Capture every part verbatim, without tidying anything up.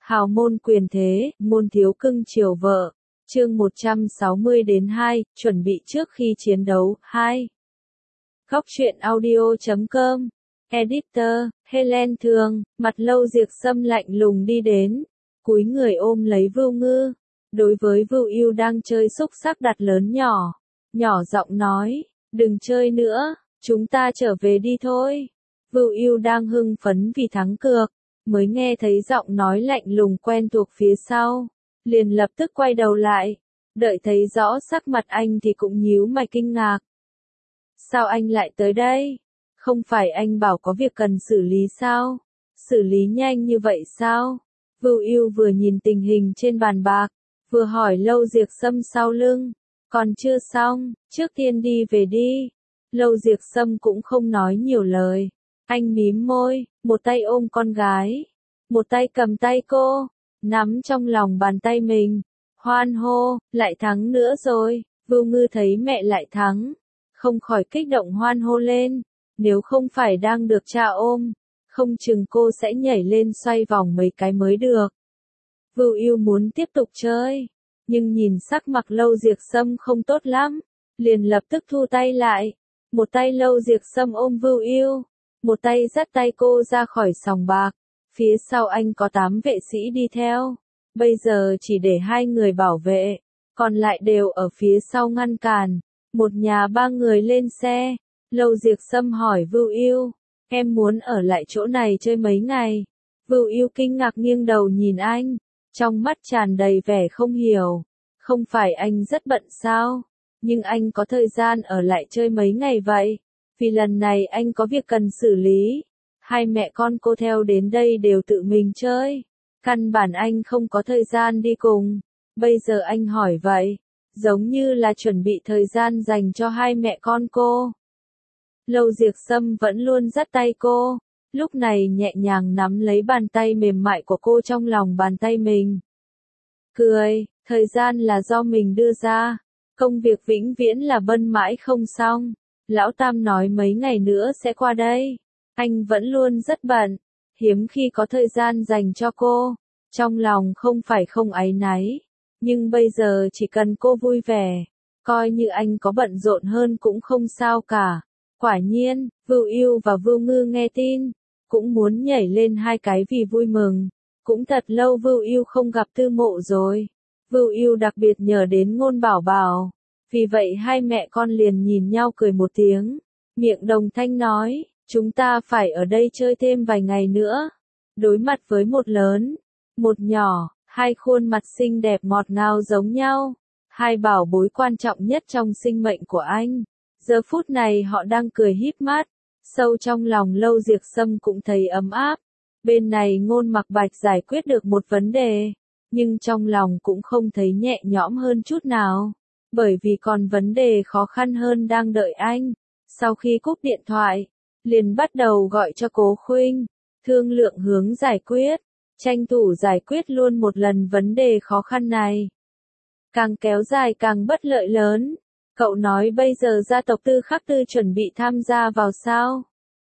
Hào môn quyền thế, môn thiếu cưng chiều vợ. Chương một trăm sáu mươi đến hai, chuẩn bị trước khi chiến đấu, hai. Góc truyện audio chấm com. Editor, Helen Thường, mặt Lâu Diệc Sâm lạnh lùng đi đến, cúi người ôm lấy Vưu Ngư. Đối với Vưu Ưu đang chơi xúc xắc đặt lớn nhỏ, nhỏ giọng nói, đừng chơi nữa, chúng ta trở về đi thôi. Vưu Ưu đang hưng phấn vì thắng cược, mới nghe thấy giọng nói lạnh lùng quen thuộc phía sau, liền lập tức quay đầu lại, đợi thấy rõ sắc mặt anh thì cũng nhíu mày kinh ngạc. Sao anh lại tới đây? Không phải anh bảo có việc cần xử lý sao? Xử lý nhanh như vậy sao? Vưu Ưu vừa nhìn tình hình trên bàn bạc, vừa hỏi Lâu Diệc Sâm sau lưng, còn chưa xong, trước tiên đi về đi. Lâu Diệc Sâm cũng không nói nhiều lời, anh mím môi, một tay ôm con gái, một tay cầm tay cô, nắm trong lòng bàn tay mình, hoan hô, lại thắng nữa rồi. Vưu Ngư thấy mẹ lại thắng, không khỏi kích động hoan hô lên, nếu không phải đang được cha ôm, không chừng cô sẽ nhảy lên xoay vòng mấy cái mới được. Vưu Ưu muốn tiếp tục chơi, nhưng nhìn sắc mặt Lâu Diệc Sâm không tốt lắm, liền lập tức thu tay lại. Một tay Lâu Diệc Sâm ôm Vưu Ưu, một tay dắt tay cô ra khỏi sòng bạc, phía sau anh có tám vệ sĩ đi theo, bây giờ chỉ để hai người bảo vệ, còn lại đều ở phía sau ngăn cản. Một nhà ba người lên xe, Lâu Diệc Sâm hỏi Vưu Ưu, em muốn ở lại chỗ này chơi mấy ngày? Vưu Ưu kinh ngạc nghiêng đầu nhìn anh, trong mắt tràn đầy vẻ không hiểu, không phải anh rất bận sao? Nhưng anh có thời gian ở lại chơi mấy ngày vậy? Vì lần này anh có việc cần xử lý, hai mẹ con cô theo đến đây đều tự mình chơi, căn bản anh không có thời gian đi cùng, bây giờ anh hỏi vậy, giống như là chuẩn bị thời gian dành cho hai mẹ con cô. Lâu Diệc Sâm vẫn luôn dắt tay cô, lúc này nhẹ nhàng nắm lấy bàn tay mềm mại của cô trong lòng bàn tay mình. Cười, thời gian là do mình đưa ra, công việc vĩnh viễn là bân mãi không xong. Lão Tam nói mấy ngày nữa sẽ qua đây, anh vẫn luôn rất bận, hiếm khi có thời gian dành cho cô, trong lòng không phải không áy náy, nhưng bây giờ chỉ cần cô vui vẻ, coi như anh có bận rộn hơn cũng không sao cả. Quả nhiên, Vưu Ưu và Vưu Ngư nghe tin, cũng muốn nhảy lên hai cái vì vui mừng, cũng thật lâu Vưu Ưu không gặp Tư Mộ rồi. Vưu Ưu đặc biệt nhớ đến Ngôn Bảo Bảo. Vì vậy hai mẹ con liền nhìn nhau cười một tiếng, miệng đồng thanh nói, chúng ta phải ở đây chơi thêm vài ngày nữa. Đối mặt với một lớn, một nhỏ, hai khuôn mặt xinh đẹp ngọt ngào giống nhau, hai bảo bối quan trọng nhất trong sinh mệnh của anh. Giờ phút này họ đang cười híp mắt, sâu trong lòng Lâu Diệc Sâm cũng thấy ấm áp. Bên này Ngôn Mặc Bạch giải quyết được một vấn đề, nhưng trong lòng cũng không thấy nhẹ nhõm hơn chút nào. Bởi vì còn vấn đề khó khăn hơn đang đợi anh. Sau khi cúp điện thoại, liền bắt đầu gọi cho Cố Khuynh, thương lượng hướng giải quyết, tranh thủ giải quyết luôn một lần vấn đề khó khăn này. Càng kéo dài càng bất lợi lớn. Cậu nói bây giờ gia tộc Tư Khắc Tư chuẩn bị tham gia vào sao?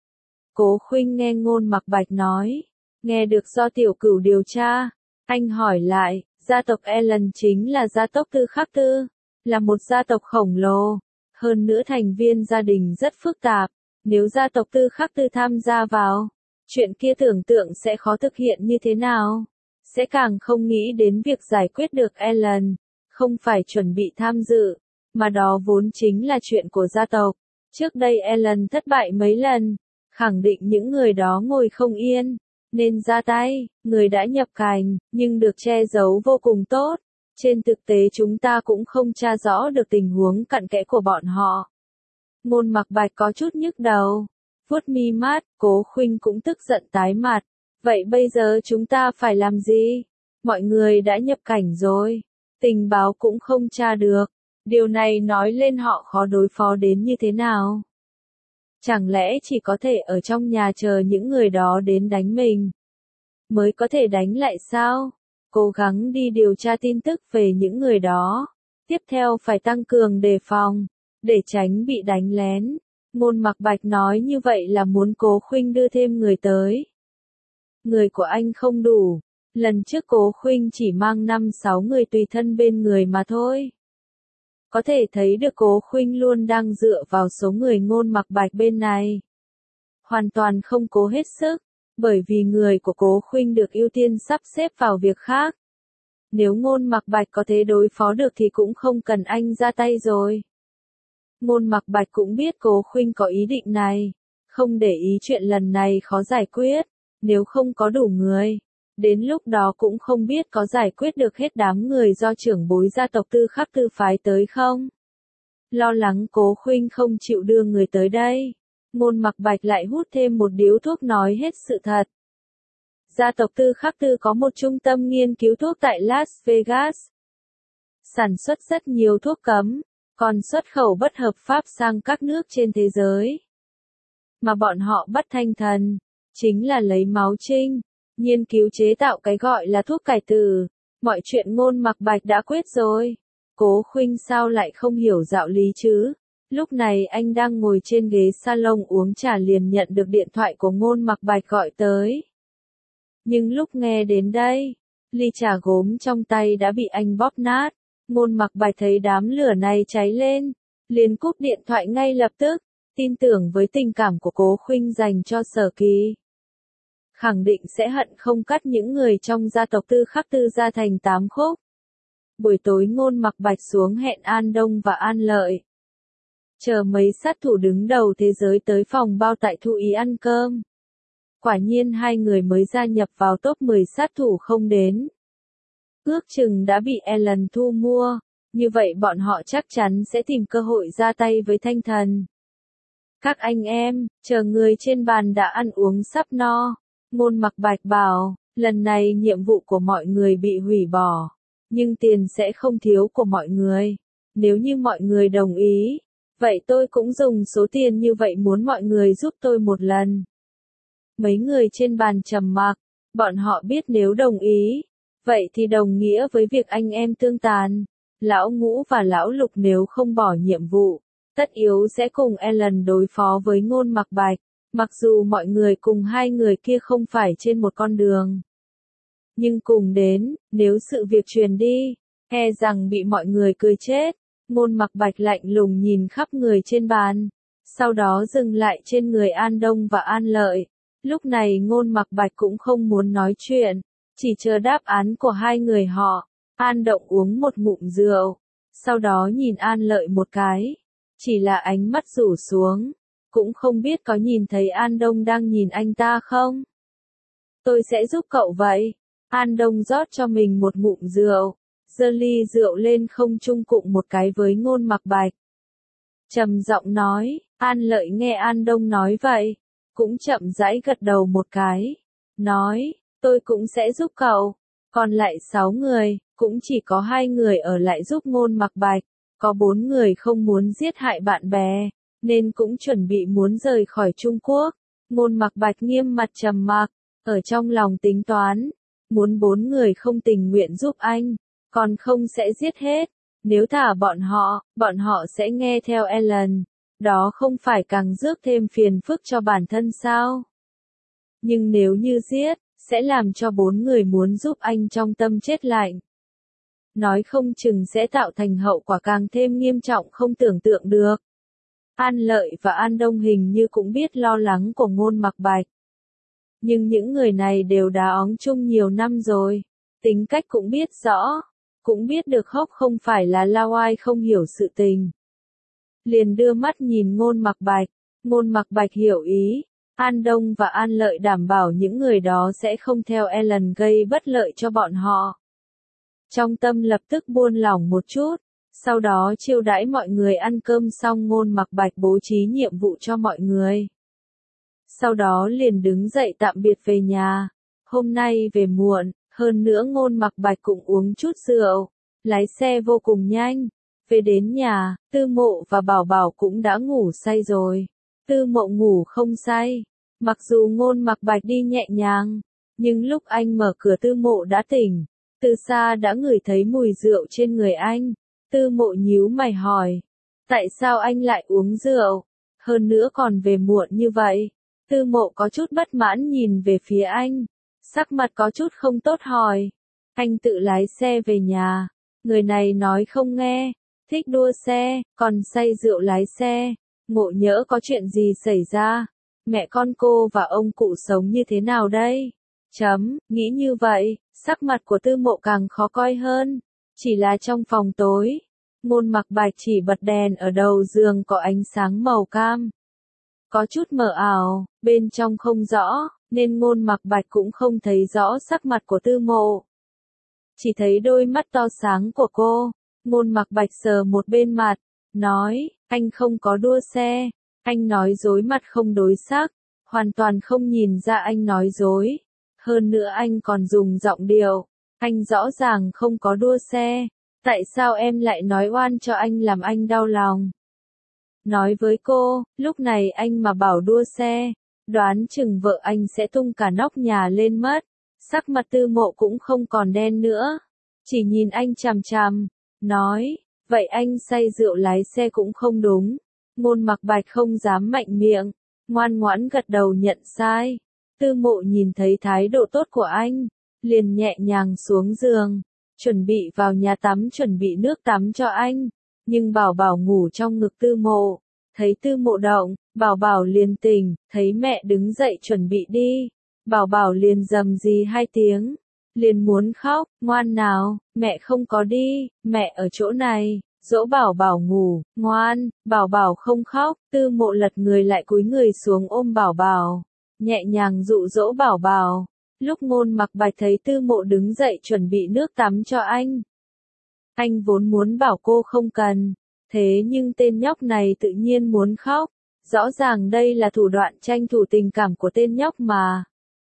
Cố Khuynh nghe Ngôn Mặc Bạch nói, nghe được do Tiểu Cửu điều tra, anh hỏi lại, gia tộc Ellen chính là gia tộc Tư Khắc Tư, là một gia tộc khổng lồ, hơn nữa thành viên gia đình rất phức tạp, nếu gia tộc Tư Khắc Tư tham gia vào, chuyện kia tưởng tượng sẽ khó thực hiện như thế nào, sẽ càng không nghĩ đến việc giải quyết được Ellen, không phải chuẩn bị tham dự, mà đó vốn chính là chuyện của gia tộc. Trước đây Ellen thất bại mấy lần, khẳng định những người đó ngồi không yên, nên ra tay, người đã nhập cảnh, nhưng được che giấu vô cùng tốt. Trên thực tế chúng ta cũng không tra rõ được tình huống cặn kẽ của bọn họ. Ngôn Mặc Bạch có chút nhức đầu, vuốt mi mắt, Cố Khuynh cũng tức giận tái mặt. Vậy bây giờ chúng ta phải làm gì? Mọi người đã nhập cảnh rồi, tình báo cũng không tra được, điều này nói lên họ khó đối phó đến như thế nào. Chẳng lẽ chỉ có thể ở trong nhà chờ những người đó đến đánh mình, mới có thể đánh lại sao? Cố gắng đi điều tra tin tức về những người đó. Tiếp theo phải tăng cường đề phòng, để tránh bị đánh lén. Ngôn Mặc Bạch nói như vậy là muốn Cố Khuynh đưa thêm người tới. Người của anh không đủ, Lần trước Cố Khuynh chỉ mang năm sáu người tùy thân bên người mà thôi. Có thể thấy được Cố Khuynh luôn đang dựa vào số người Ngôn Mặc Bạch bên này. Hoàn toàn không cố hết sức, bởi vì người của Cố Khuynh được ưu tiên sắp xếp vào việc khác. Nếu Ngôn Mặc Bạch có thể đối phó được thì cũng không cần anh ra tay rồi. Ngôn Mặc Bạch cũng biết Cố Khuynh có ý định này, không để ý chuyện lần này khó giải quyết, nếu không có đủ người, đến lúc đó cũng không biết có giải quyết được hết đám người do trưởng bối gia tộc Tư Khắc Tư phái tới không. Lo lắng Cố Khuynh không chịu đưa người tới đây, Ngôn Mặc Bạch lại hút thêm một điếu thuốc nói hết sự thật. Gia tộc Tư Khắc Tư có một trung tâm nghiên cứu thuốc tại Las Vegas. Sản xuất rất nhiều thuốc cấm, còn xuất khẩu bất hợp pháp sang các nước trên thế giới. Mà bọn họ bắt Thanh Thần, chính là lấy máu trinh, nghiên cứu chế tạo cái gọi là thuốc cải tử. Mọi chuyện Ngôn Mặc Bạch đã quyết rồi. Cố Khuynh sao lại không hiểu đạo lý chứ? Lúc này anh đang ngồi trên ghế salon uống trà liền nhận được điện thoại của Ngôn Mặc Bạch gọi tới. Nhưng lúc nghe đến đây, ly trà gốm trong tay đã bị anh bóp nát. Ngôn Mặc Bạch thấy đám lửa này cháy lên, liền cúp điện thoại ngay lập tức, tin tưởng với tình cảm của Cố Khuynh dành cho Sở Kỳ. Khẳng định sẽ hận không cắt những người trong gia tộc Tư Khắc Tư ra thành tám khúc. Buổi tối Ngôn Mặc Bạch xuống hẹn An Đông và An Lợi. Chờ mấy sát thủ đứng đầu thế giới tới phòng bao tại Thụ Ý ăn cơm. Quả nhiên hai người mới gia nhập vào top mười sát thủ không đến. Ước chừng đã bị Ellen thu mua, như vậy bọn họ chắc chắn sẽ tìm cơ hội ra tay với Thanh Thần. Các anh em, chờ người trên bàn đã ăn uống sắp no. Ngôn Mặc Bạch bảo, lần này nhiệm vụ của mọi người bị hủy bỏ, nhưng tiền sẽ không thiếu của mọi người. Nếu như mọi người đồng ý, vậy tôi cũng dùng số tiền như vậy muốn mọi người giúp tôi một lần. Mấy người trên bàn trầm mặc, bọn họ biết nếu đồng ý, vậy thì đồng nghĩa với việc anh em tương tàn. Lão Ngũ và Lão Lục nếu không bỏ nhiệm vụ, tất yếu sẽ cùng Ellen đối phó với Ngôn Mặc Bạch, mặc dù mọi người cùng hai người kia không phải trên một con đường. Nhưng cùng đến, nếu sự việc truyền đi, e rằng bị mọi người cười chết. Ngôn Mặc Bạch lạnh lùng nhìn khắp người trên bàn, sau đó dừng lại trên người An Đông và An Lợi. Lúc này Ngôn Mặc Bạch cũng không muốn nói chuyện, chỉ chờ đáp án của hai người họ. An Động uống một ngụm rượu, sau đó nhìn An Lợi một cái, chỉ là ánh mắt rủ xuống, cũng không biết có nhìn thấy An Đông đang nhìn anh ta không. Tôi sẽ giúp cậu vậy. An Đông rót cho mình một ngụm rượu, giơ ly rượu lên không trung cụng một cái với Ngôn Mặc Bạch. Trầm giọng nói, An Lợi nghe An Đông nói vậy, cũng chậm rãi gật đầu một cái, nói, tôi cũng sẽ giúp cậu. Còn lại sáu người, cũng chỉ có hai người ở lại giúp Ngôn Mặc Bạch, có bốn người không muốn giết hại bạn bè, nên cũng chuẩn bị muốn rời khỏi Trung Quốc. Ngôn Mặc Bạch nghiêm mặt trầm mặc, ở trong lòng tính toán, muốn bốn người không tình nguyện giúp anh, còn không sẽ giết hết. Nếu thả bọn họ, bọn họ sẽ nghe theo Ellen, đó không phải càng rước thêm phiền phức cho bản thân sao? Nhưng nếu như giết, sẽ làm cho bốn người muốn giúp anh trong tâm chết lạnh. Nói không chừng sẽ tạo thành hậu quả càng thêm nghiêm trọng không tưởng tượng được. An Lợi và An Đông hình như cũng biết lo lắng của Ngôn Mặc Bạch. Nhưng những người này đều đá óng chung nhiều năm rồi, tính cách cũng biết rõ, cũng biết được Hốc không phải là lao ai không hiểu sự tình. Liền đưa mắt nhìn Ngôn Mặc Bạch, Ngôn Mặc Bạch hiểu ý, An Đông và An Lợi đảm bảo những người đó sẽ không theo Ellen gây bất lợi cho bọn họ. Trong tâm lập tức buông lỏng một chút, sau đó chiêu đãi mọi người ăn cơm xong Ngôn Mặc Bạch bố trí nhiệm vụ cho mọi người. Sau đó liền đứng dậy tạm biệt về nhà, hôm nay về muộn, hơn nữa Ngôn Mặc Bạch cũng uống chút rượu, lái xe vô cùng nhanh. Về đến nhà, Tư Mộ và Bảo Bảo cũng đã ngủ say rồi. Tư Mộ ngủ không say, mặc dù Ngôn Mặc Bạch đi nhẹ nhàng, nhưng lúc anh mở cửa Tư Mộ đã tỉnh, từ xa đã ngửi thấy mùi rượu trên người anh. Tư Mộ nhíu mày hỏi, tại sao anh lại uống rượu, hơn nữa còn về muộn như vậy? Tư Mộ có chút bất mãn nhìn về phía anh, sắc mặt có chút không tốt hỏi. Anh tự lái xe về nhà. Người này nói không nghe, thích đua xe, còn say rượu lái xe. Ngộ nhỡ có chuyện gì xảy ra, mẹ con cô và ông cụ sống như thế nào đây? Chấm, nghĩ như vậy, sắc mặt của Tư Mộ càng khó coi hơn. Chỉ là trong phòng tối, Ngôn Mặc Bạch chỉ bật đèn ở đầu giường có ánh sáng màu cam. Có chút mờ ảo, bên trong không rõ, nên Ngôn Mặc Bạch cũng không thấy rõ sắc mặt của Tư Mộ. Chỉ thấy đôi mắt to sáng của cô. Ngôn Mặc Bạch sờ một bên mặt, nói, anh không có đua xe. Anh nói dối mặt không đối sắc, hoàn toàn không nhìn ra anh nói dối. Hơn nữa anh còn dùng giọng điệu, anh rõ ràng không có đua xe. Tại sao em lại nói oan cho anh làm anh đau lòng? Nói với cô, lúc này anh mà bảo đua xe, đoán chừng vợ anh sẽ tung cả nóc nhà lên mất. Sắc mặt Tư Mộ cũng không còn đen nữa, chỉ nhìn anh chằm chằm, nói, vậy anh say rượu lái xe cũng không đúng. Ngôn Mặc Bạch không dám mạnh miệng, ngoan ngoãn gật đầu nhận sai. Tư Mộ nhìn thấy thái độ tốt của anh, liền nhẹ nhàng xuống giường, chuẩn bị vào nhà tắm chuẩn bị nước tắm cho anh. Nhưng Bảo Bảo ngủ trong ngực Tư Mộ, thấy Tư Mộ động, Bảo Bảo liền tỉnh, thấy mẹ đứng dậy chuẩn bị đi. Bảo Bảo liền rầm rì hai tiếng, liền muốn khóc, ngoan nào, mẹ không có đi, mẹ ở chỗ này, dỗ Bảo Bảo ngủ, ngoan. Bảo Bảo không khóc, Tư Mộ lật người lại cúi người xuống ôm Bảo Bảo, nhẹ nhàng dụ dỗ Bảo Bảo. Lúc Ngôn Mặc Bạch thấy Tư Mộ đứng dậy chuẩn bị nước tắm cho anh, anh vốn muốn bảo cô không cần, thế nhưng tên nhóc này tự nhiên muốn khóc, rõ ràng đây là thủ đoạn tranh thủ tình cảm của tên nhóc mà.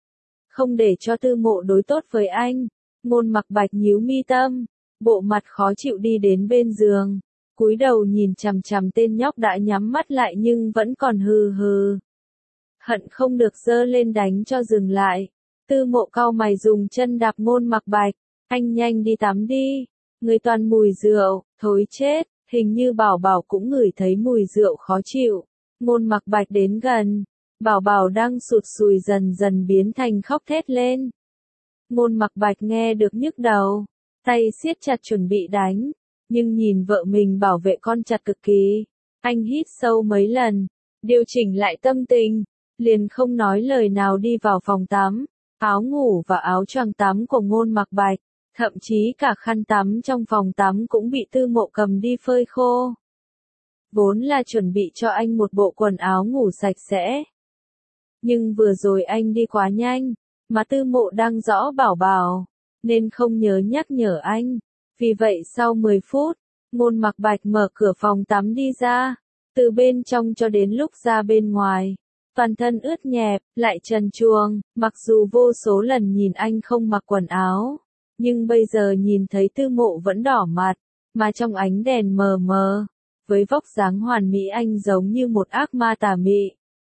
Không để cho Tư Mộ đối tốt với anh, Ngôn Mặc Bạch nhíu mi tâm, bộ mặt khó chịu đi đến bên giường, cúi đầu nhìn chằm chằm tên nhóc đã nhắm mắt lại nhưng vẫn còn hừ hừ. Hận không được giơ lên đánh cho dừng lại. Tư Mộ cau mày dùng chân đạp Ngôn Mặc Bạch, anh nhanh đi tắm đi, người toàn mùi rượu, thối chết. Hình như Bảo Bảo cũng ngửi thấy mùi rượu khó chịu. Ngôn Mặc Bạch đến gần, Bảo Bảo đang sụt sùi dần dần biến thành khóc thét lên. Ngôn Mặc Bạch nghe được nhức đầu, tay siết chặt chuẩn bị đánh, nhưng nhìn vợ mình bảo vệ con chặt cực kỳ. Anh hít sâu mấy lần, điều chỉnh lại tâm tình, liền không nói lời nào đi vào phòng tắm. Áo ngủ và áo choàng tắm của Ngôn Mặc Bạch, thậm chí cả khăn tắm trong phòng tắm cũng bị Tư Mộ cầm đi phơi khô. Vốn là chuẩn bị cho anh một bộ quần áo ngủ sạch sẽ. Nhưng vừa rồi anh đi quá nhanh, mà Tư Mộ đang rõ Bảo Bảo, nên không nhớ nhắc nhở anh. Vì vậy sau mười phút, Ngôn Mặc Bạch mở cửa phòng tắm đi ra, từ bên trong cho đến lúc ra bên ngoài. Toàn thân ướt nhẹp, lại trần truồng, mặc dù vô số lần nhìn anh không mặc quần áo, nhưng bây giờ nhìn thấy Tư Mộ vẫn đỏ mặt, mà trong ánh đèn mờ mờ, với vóc dáng hoàn mỹ anh giống như một ác ma tà mị.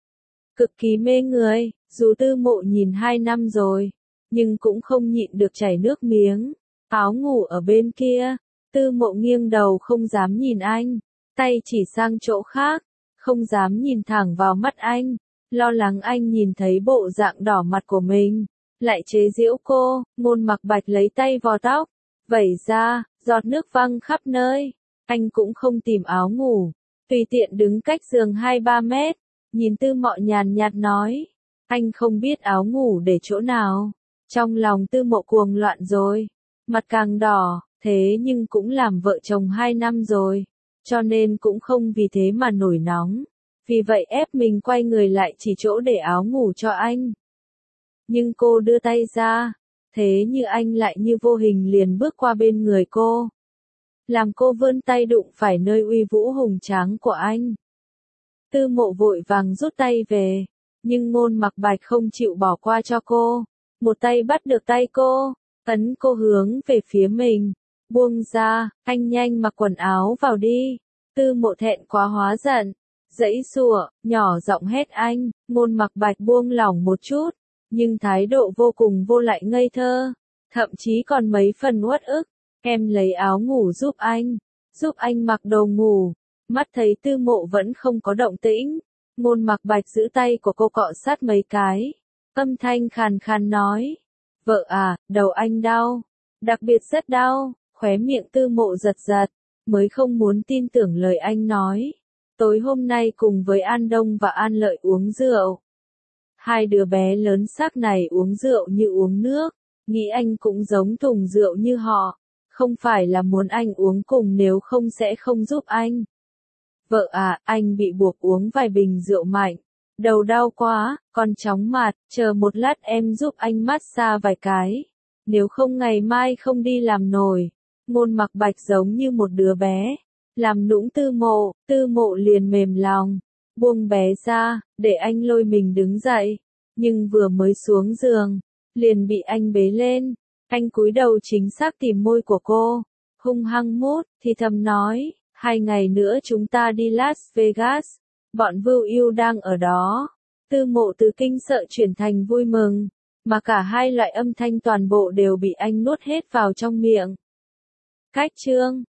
Cực kỳ mê người, dù Tư Mộ nhìn hai năm rồi, nhưng cũng không nhịn được chảy nước miếng. Áo ngủ ở bên kia, Tư Mộ nghiêng đầu không dám nhìn anh, tay chỉ sang chỗ khác, không dám nhìn thẳng vào mắt anh, lo lắng anh nhìn thấy bộ dạng đỏ mặt của mình, lại chế giễu cô. Ngôn Mặc Bạch lấy tay vò tóc, vẩy ra, giọt nước văng khắp nơi. Anh cũng không tìm áo ngủ, tùy tiện đứng cách giường hai ba mét, nhìn Tư Mộ nhàn nhạt nói, anh không biết áo ngủ để chỗ nào. Trong lòng Tư Mộ cuồng loạn rồi, mặt càng đỏ, thế nhưng cũng làm vợ chồng hai năm rồi, cho nên cũng không vì thế mà nổi nóng. Vì vậy ép mình quay người lại chỉ chỗ để áo ngủ cho anh. Nhưng cô đưa tay ra, thế như anh lại như vô hình liền bước qua bên người cô, làm cô vươn tay đụng phải nơi uy vũ hùng tráng của anh. Tư Mộ vội vàng rút tay về, nhưng Ngôn Mặc Bạch không chịu bỏ qua cho cô, một tay bắt được tay cô, ấn cô hướng về phía mình, buông ra, anh nhanh mặc quần áo vào đi. Tư Mộ thẹn quá hóa giận, giãy giụa, nhỏ giọng hét anh. Ngôn Mặc Bạch buông lỏng một chút, nhưng thái độ vô cùng vô lại ngây thơ, thậm chí còn mấy phần uất ức. Em lấy áo ngủ giúp anh, giúp anh mặc đồ ngủ. Mắt thấy Tư Mộ vẫn không có động tĩnh, Ngôn Mặc Bạch giữ tay của cô cọ sát mấy cái, âm thanh khàn khàn nói, Vợ à, đầu anh đau. Đặc biệt rất đau, khóe miệng Tư Mộ giật giật, mới không muốn tin tưởng lời anh nói. Tối hôm nay cùng với An Đông và An Lợi uống rượu. Hai đứa bé lớn xác này uống rượu như uống nước, nghĩ anh cũng giống thùng rượu như họ. Không phải là muốn anh uống cùng, nếu không sẽ không giúp anh. Vợ à, anh bị buộc uống vài bình rượu mạnh. Đầu đau quá, con chóng mặt, chờ một lát em giúp anh massage vài cái. Nếu không ngày mai không đi làm nổi. Ngôn Mặc Bạch giống như một đứa bé. Làm nũng Tư Mộ, Tư Mộ liền mềm lòng. Buông bé ra, để anh lôi mình đứng dậy. Nhưng vừa mới xuống giường, liền bị anh bế lên. Anh cúi đầu chính xác tìm môi của cô. Hung hăng mút, thì thầm nói, hai ngày nữa chúng ta đi Las Vegas. Bọn Vưu Yêu đang ở đó. Tư Mộ từ kinh sợ chuyển thành vui mừng. Mà cả hai loại âm thanh toàn bộ đều bị anh nuốt hết vào trong miệng. Cách chương